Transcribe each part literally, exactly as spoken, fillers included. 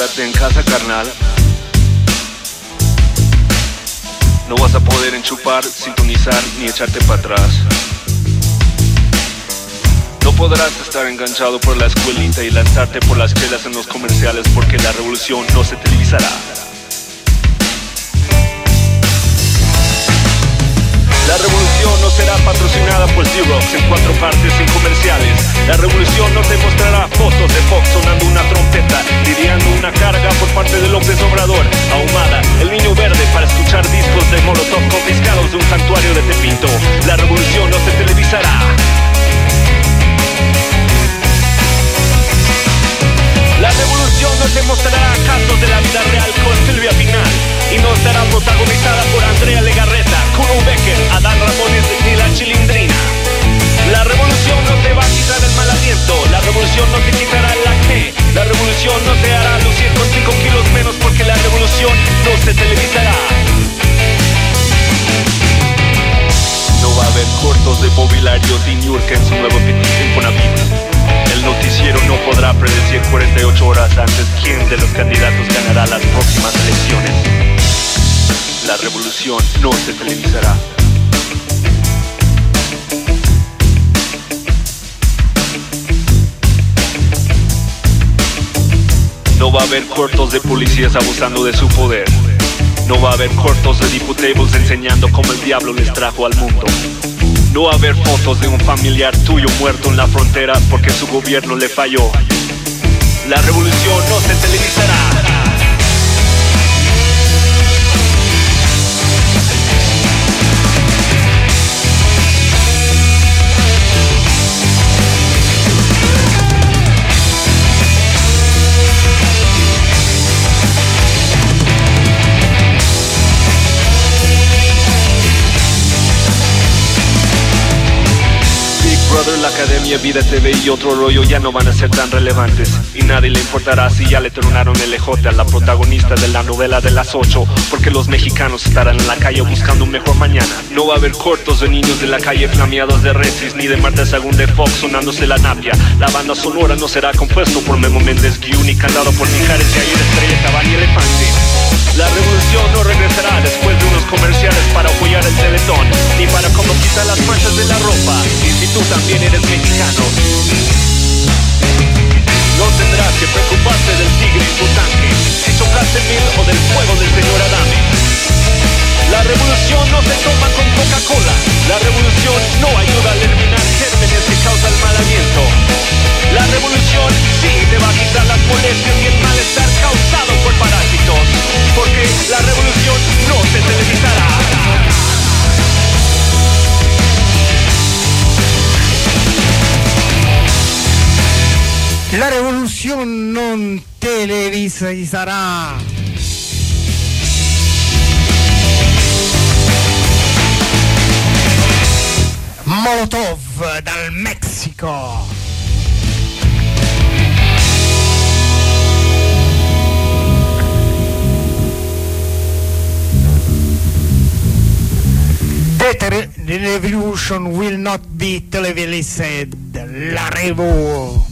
quedarte en casa, carnal. No vas a poder enchufar, sintonizar ni echarte para atrás. No podrás estar enganchado por la escuelita y lanzarte por las chelas en los comerciales, porque la revolución no se televisará. La revolución no será patrocinada por Xerox en cuatro partes sin comerciales. La revolución no te mostrará fotos de Fox sonando una trompeta, lidiando una carga por parte de López Obrador, Ahumada, el niño verde, para escuchar discos de Molotov confiscados de un santuario de Tepinto. La revolución no se televisará. La revolución no te mostrará casos de la vida real con Silvia Pinal, y no estará protagonizada por Andrea Legarreta, Kuno Becker, Adán Ramones ni la Chilindrina. La revolución no te va a quitar el mal aliento, la revolución no te quitará el acné, la revolución no te hará lucir con cinco kilos menos, porque la revolución no se televisará. No va a haber cortos de Mobiliario de Niurka en su nuevo Infonavit. El noticiero no podrá predecir cuarenta y ocho horas antes quién de los candidatos ganará las próximas elecciones. La revolución no se televisará. No va a haber cortos de policías abusando de su poder. No va a haber cortos de diputables enseñando cómo el diablo les trajo al mundo. No va a haber fotos de un familiar tuyo muerto en la frontera porque su gobierno le falló. La revolución no se televisará. Brother, la academia, Vida T V y otro rollo ya no van a ser tan relevantes, y nadie le importará si ya le tronaron el ejote a la protagonista de la novela de las ocho, porque los mexicanos estarán en la calle buscando un mejor mañana. No va a haber cortos de niños de la calle flameados de Resis, ni de Marta Sagún de Fox sonándose la napia. La banda sonora no será compuesto por Memo Méndez Guiú ni cantado por Mijares de Ayer, Estrella, Cabal y Elefante. La revolución no regresará después de unos comerciales para apoyar el Teletón, ni para como quitar las manchas de la ropa, y si tú también eres mexicano, no tendrás que preocuparte del tigre en tu tanque, si chocaste mil o del fuego del señor Adame. La revolución no se toma con Coca-Cola, la revolución no ayuda a eliminar gérmenes que causan mal aliento. La revolución sí te va a quitar las molestias y el malestar causado por parásitos, porque la revolución no se televisará. La revoluzione non televisarà. Molotov dal Messico. The, the revolution will not be televised. La revo.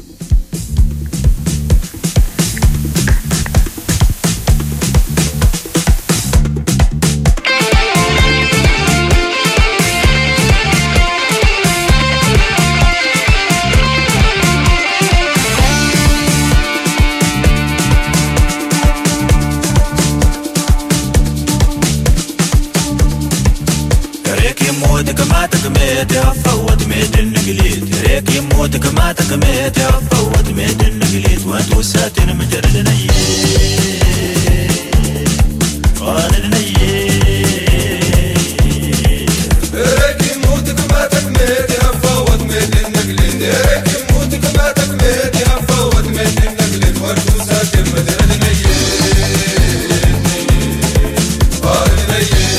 فوت ميد النقليد ريك يموت كما تكميت فوت ميد النقليد وانت وساتن مجرد نيد قال النيد ريك يموت كما تكميت فوت ميد النقليد ريك يموت كما تكميت فوت ميد النقليد وانت وساتن مجرد نيد قال النيد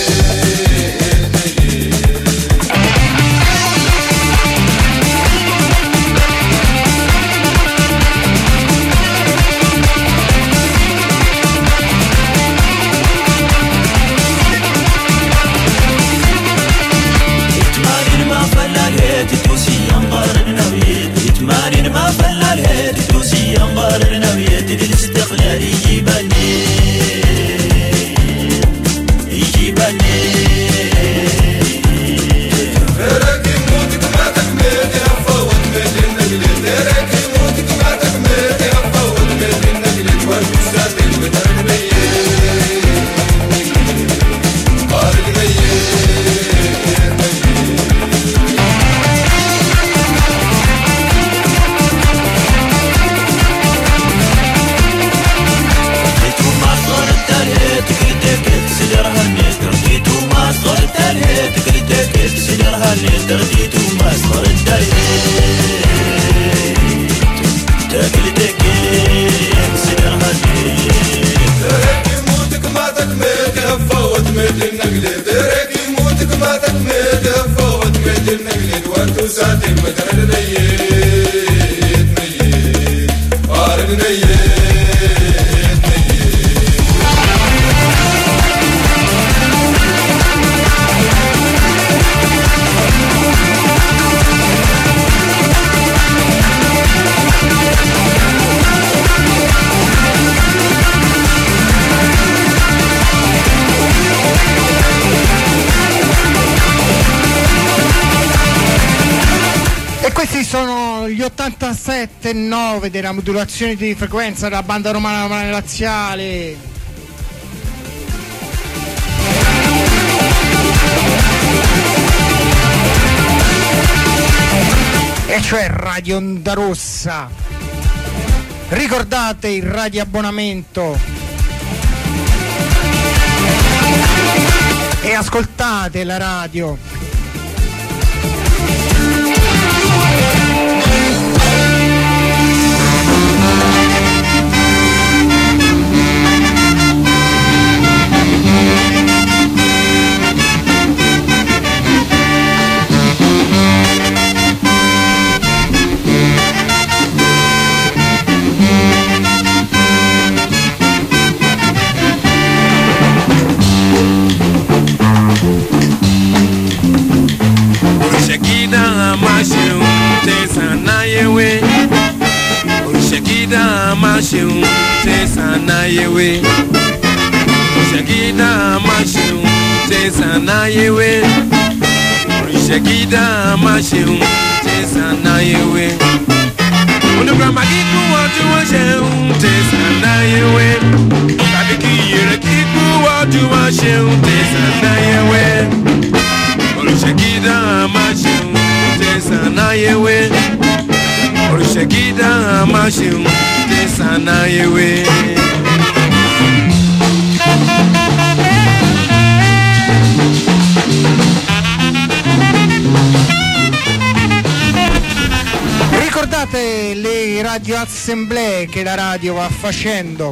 ottantasette virgola nove della modulazione di frequenza della banda romana romana laziale. E cioè Radio Onda Rossa. Ricordate il radio abbonamento e ascoltate la radio. Mashin, Tessa Yewe. Shakida Mashin, Tessa Yewe. Shakida Mashin, Tessa Yewe. Shakida Mashin, Tessa Yewe. When grandma kiku watu washe, Tessa Yewe. Kabiki yere kiku watu washe, Tessa Yewe. Shakida Mashin. Tessa Yewe, Orishakida Mashin, Tessa Yewe. Ricordate le radioassemblee che la radio va facendo?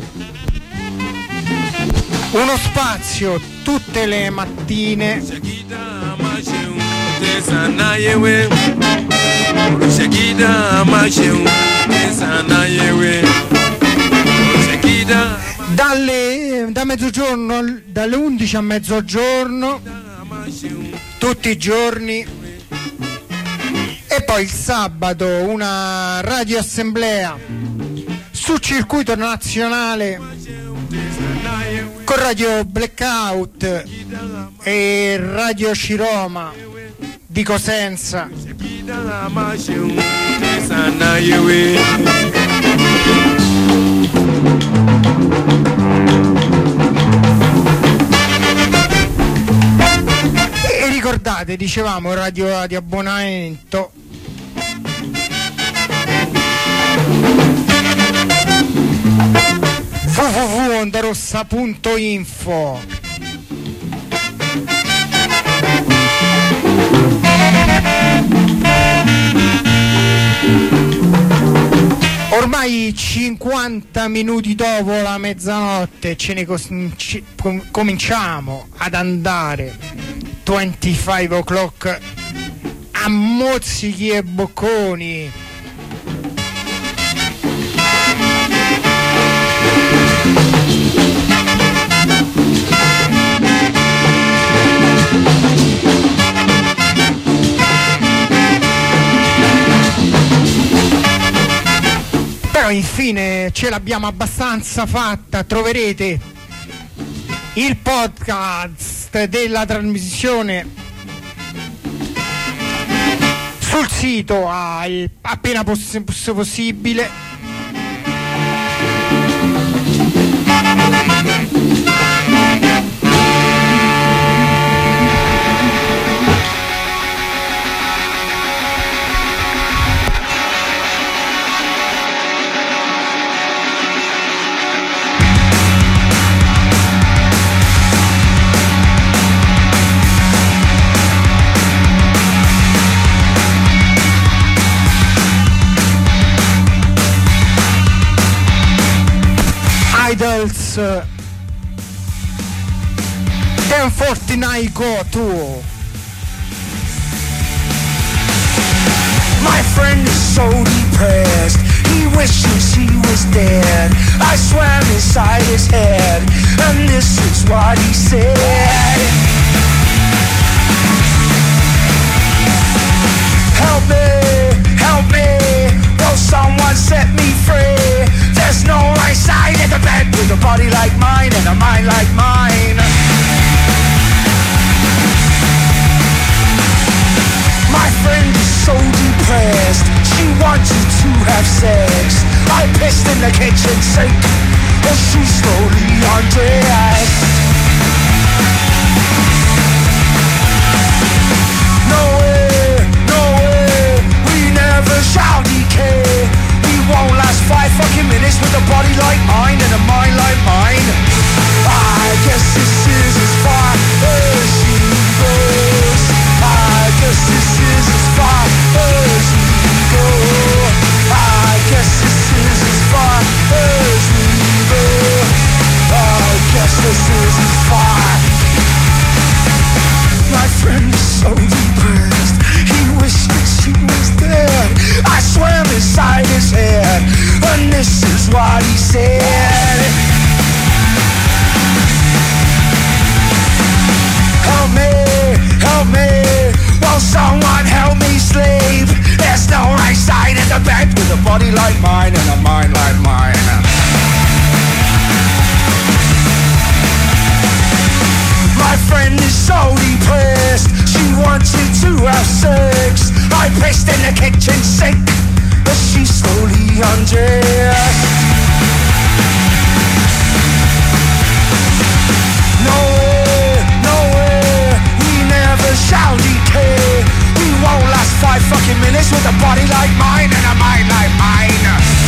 Uno spazio tutte le mattine dalle da mezzogiorno dalle undici a mezzogiorno tutti i giorni, e poi il sabato una radioassemblea sul circuito nazionale con Radio Blackout e Radio Ciroma di Cosenza. E ricordate, dicevamo, radio di abbonamento w w w punto ondarossa punto info. Ormai cinquanta minuti dopo la mezzanotte ce ne cos- ci- com- cominciamo ad andare venticinque o'clock a mozzichi e bocconi. Però infine ce l'abbiamo abbastanza fatta, troverete il podcast della trasmissione sul sito al, appena poss- possibile. ten forty-nine go to. My friend is so depressed, he wishes he was dead. I swam inside his head, and this is what he said. Help me, help me, will someone set me free? There's no right side in the bed with a body like mine and a mind like mine. My friend is so depressed, she wanted to have sex. I pissed in the kitchen sink, but she slowly undressed. No way, no way, we never shall decay. We won't last five fucking minutes with a body like mine and a mind like mine. I guess this is as far as she goes. I guess this is as far as we go. I guess this is as far as we go. I guess this is as far. My friend is so depressed, he wishes he was dead. I swam inside his head, and this is what he said. Help me, help me, will someone help me sleep? There's no right side in the bed with a body like mine and a mind like mine. My friend is so depressed, she wanted to have sex. I pissed in the kitchen sink, but she slowly undressed. No way, no way, we never shall decay. We won't last five fucking minutes with a body like mine and a mind like mine.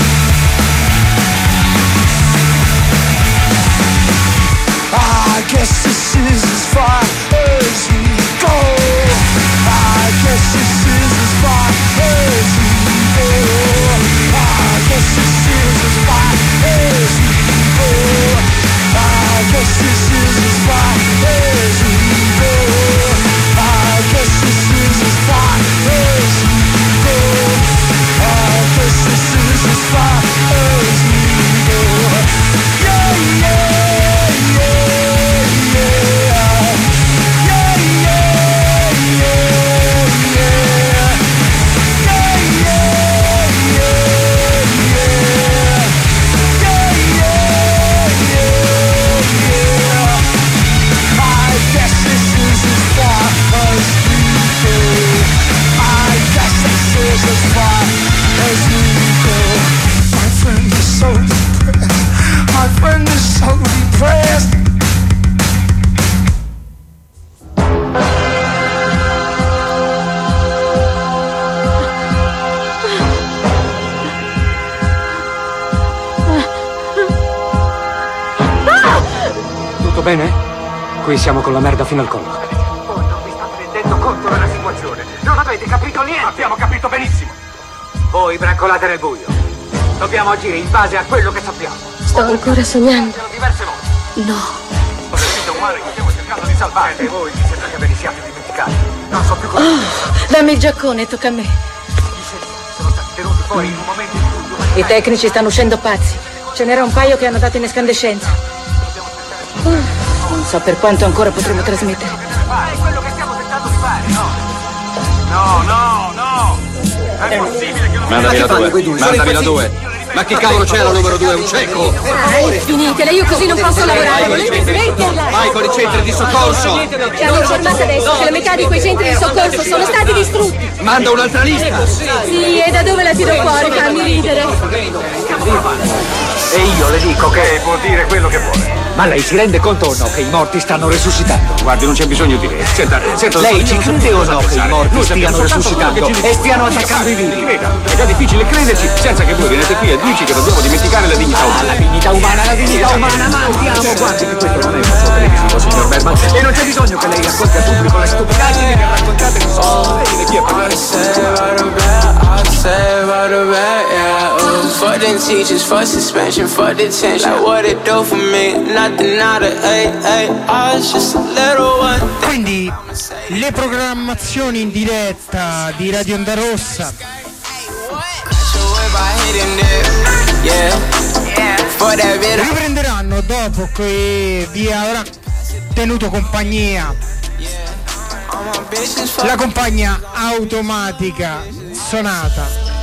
I guess this is as far as we go. I guess this is as far as we go. I guess this is as far as we go. I guess this is as far as we go. I guess this is as far as we go. I guess this is as far as we go. Yeah, yeah. As far as we go. My friend is so depressed. My friend is so depressed. Tutto bene? Qui siamo con la merda fino al collo. Voi non vi state rendendo conto della situazione. Non avete capito niente. Abbiamo capito benissimo. Voi brancolate nel buio. Dobbiamo agire in base a quello che sappiamo. Sto ancora sognando. Diverse volte. No. Ho sentito umano che stiamo cercando di salvare. E voi mi sembra che ve ne siate dimenticati. Non so più cosa. Oh, dammi il giaccone, tocca a me. Sono stati tenuti fuori in un momento in cui... I tecnici stanno uscendo pazzi. Ce n'era un paio che hanno dato in escandescenza. Oh, non so per quanto ancora potremo trasmettere. È quello che stiamo tentando di fare, no? No, no, no! È possibile che non... Mandami la due, mandami la due. Ma che cavolo c'è la numero due? Un cieco! Dai, finitela, io così non posso lavorare. Volete smetterla? Vai con i centri di soccorso! Siamo informati adesso che la metà di quei centri di soccorso sono stati distrutti. Manda un'altra lista! Sì, e da dove la tiro fuori? Fammi ridere. E io le dico che può dire quello che vuole. Ma lei si rende conto o no che i morti stanno resuscitando? Guardi, non c'è bisogno di lei. Senta, senta, lei ci crede o no che i morti stiano resuscitando e stiano attaccando i vivi? Veda, è già difficile crederci senza che voi venite qui e dici che dobbiamo dimenticare la dignità umana. La dignità umana, la dignità umana, ma andiamo, guardi che questo non è un show televisivo, signor Bergman, e non c'è bisogno che lei racconti al pubblico le stupidaggini che raccontate che sono lei chi è parlare. Fuck them teachers, for suspension, for detention. Like what it do for me, nothing out of eight, eight. I was just a little one. Quindi le programmazioni in diretta di Radio Onda Rossa riprenderanno dopo che vi avrà tenuto compagnia la compagnia automatica Sonata.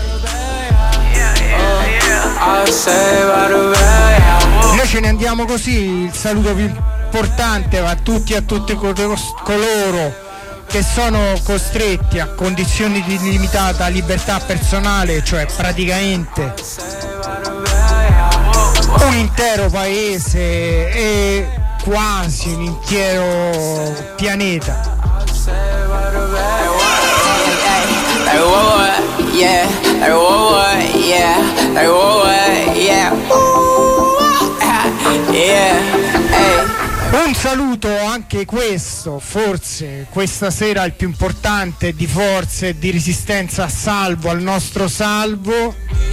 Noi ce ne andiamo così, il saluto più importante va a tutti e a tutte coloro che sono costretti a condizioni di limitata libertà personale, cioè praticamente un intero paese e quasi un intero pianeta. Like what, yeah, like what, yeah, like what, yeah, ooh, yeah, hey. Un saluto anche questo, forse questa sera il più importante, di forza e di resistenza a Salvo, al nostro Salvo.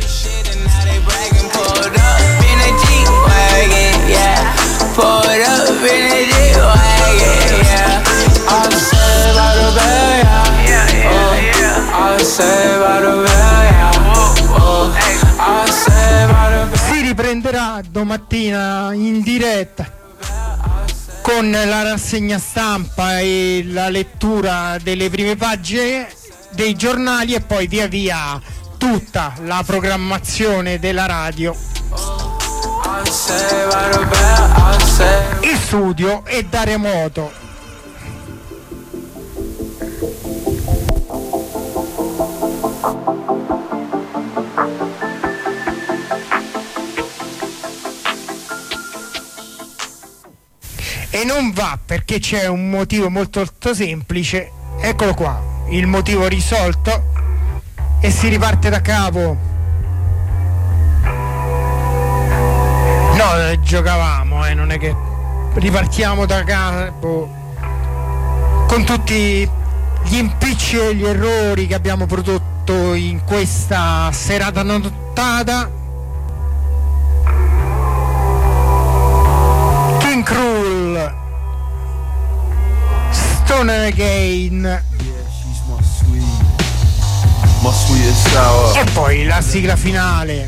Si riprenderà domattina in diretta con la rassegna stampa e la lettura delle prime pagine dei giornali e poi via via tutta la programmazione della radio. In studio e da remoto. E non va perché c'è un motivo molto, molto semplice. Eccolo qua, il motivo risolto e si riparte da capo. No, giocavamo, eh, non è che ripartiamo da capo con tutti gli impicci e gli errori che abbiamo prodotto in questa serata nottata. King Krul, Stone Again e poi la sigla finale.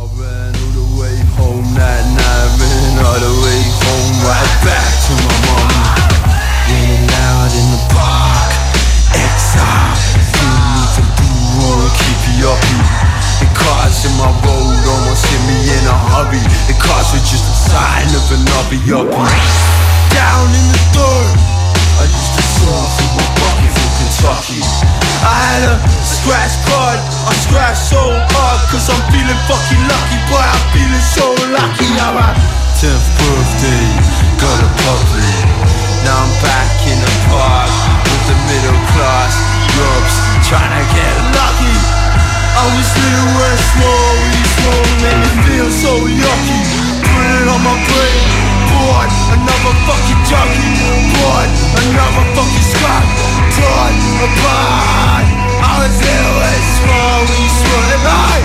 Home that night, ran all the way home, right back to my mama. Raining loud in the park, exile. Feel me to do wrong, keep you up. The cars in my road almost hit me in a hurry. The cars were just a sign of another yuppie. Down in the dirt, I used to saw through my bucket from Kentucky. I had a scratch card, I scratched so hard, cause I'm feeling fucking lucky, boy, I'm feeling so lucky. I'm my tenth birthday, got a puppy. Now I'm back in the park, with the middle class grubs, trying to get lucky. I was little and small, really small, made me feel so yucky. Put it on my brain, boy, another fucking junkie, boy, another fucking Scott, torn apart. I was little and small, really small, and I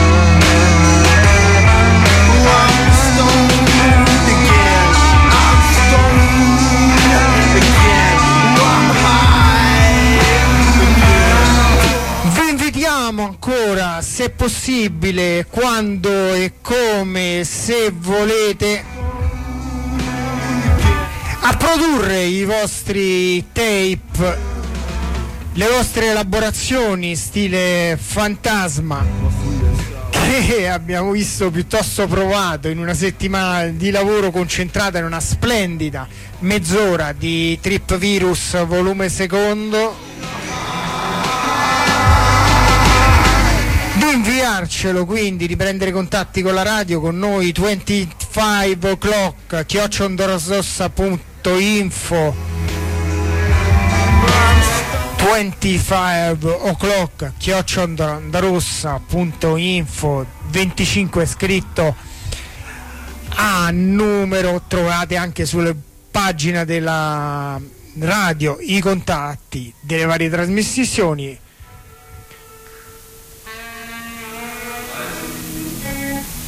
I'm stoned again, I'm stoned again, I'm high again. Vi invitiamo ancora, se possibile, quando e come, se volete, a produrre i vostri tape, le vostre elaborazioni stile fantasma, che abbiamo visto piuttosto provato in una settimana di lavoro concentrata in una splendida mezz'ora di Trip Virus volume secondo, di inviarcelo, quindi di prendere contatti con la radio, con noi, venticinque o'clock chiocciola ondorossa punto info, venticinque o'clock chiocciola ondarossa punto info, venticinque scritto a numero. Trovate anche sulle pagine della radio i contatti delle varie trasmissioni.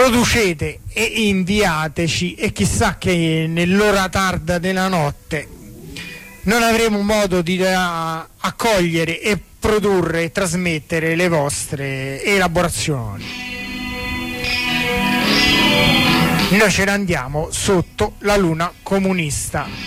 producete e inviateci, e chissà che nell'ora tarda della notte non avremo modo di uh, accogliere e produrre e trasmettere le vostre elaborazioni. Noi ce ne andiamo sotto la luna comunista.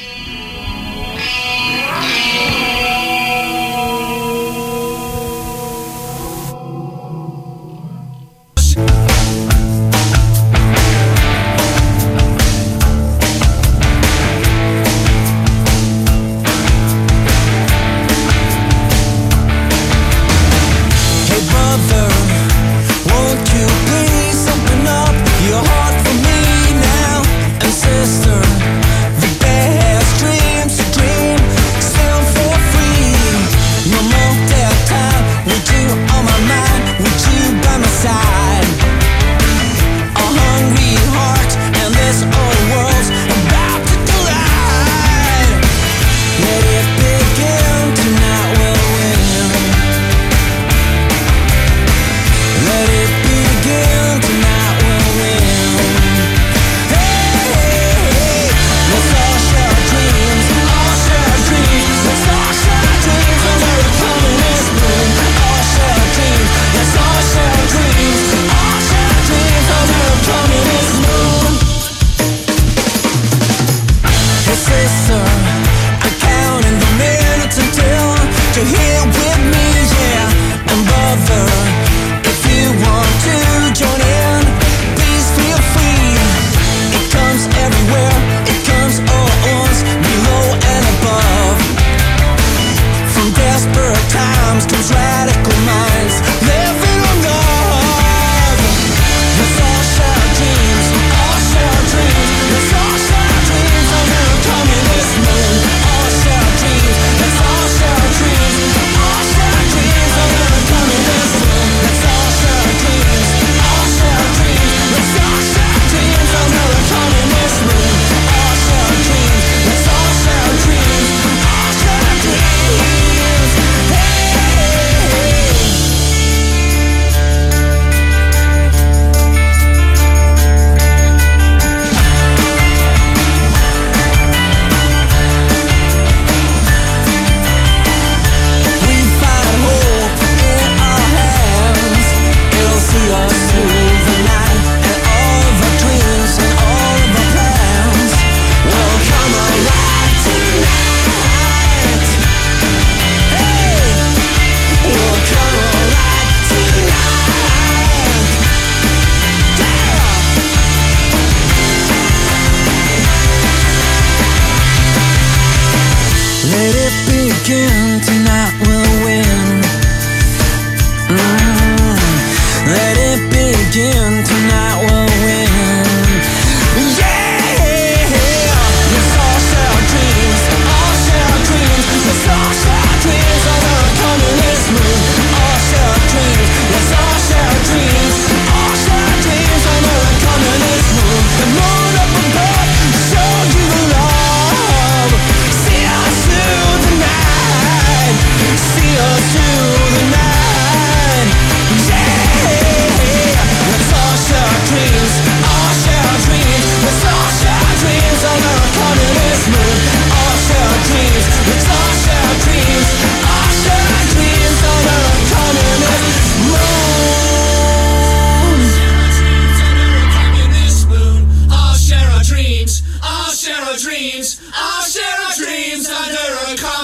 Dreams, I'll share our dreams under a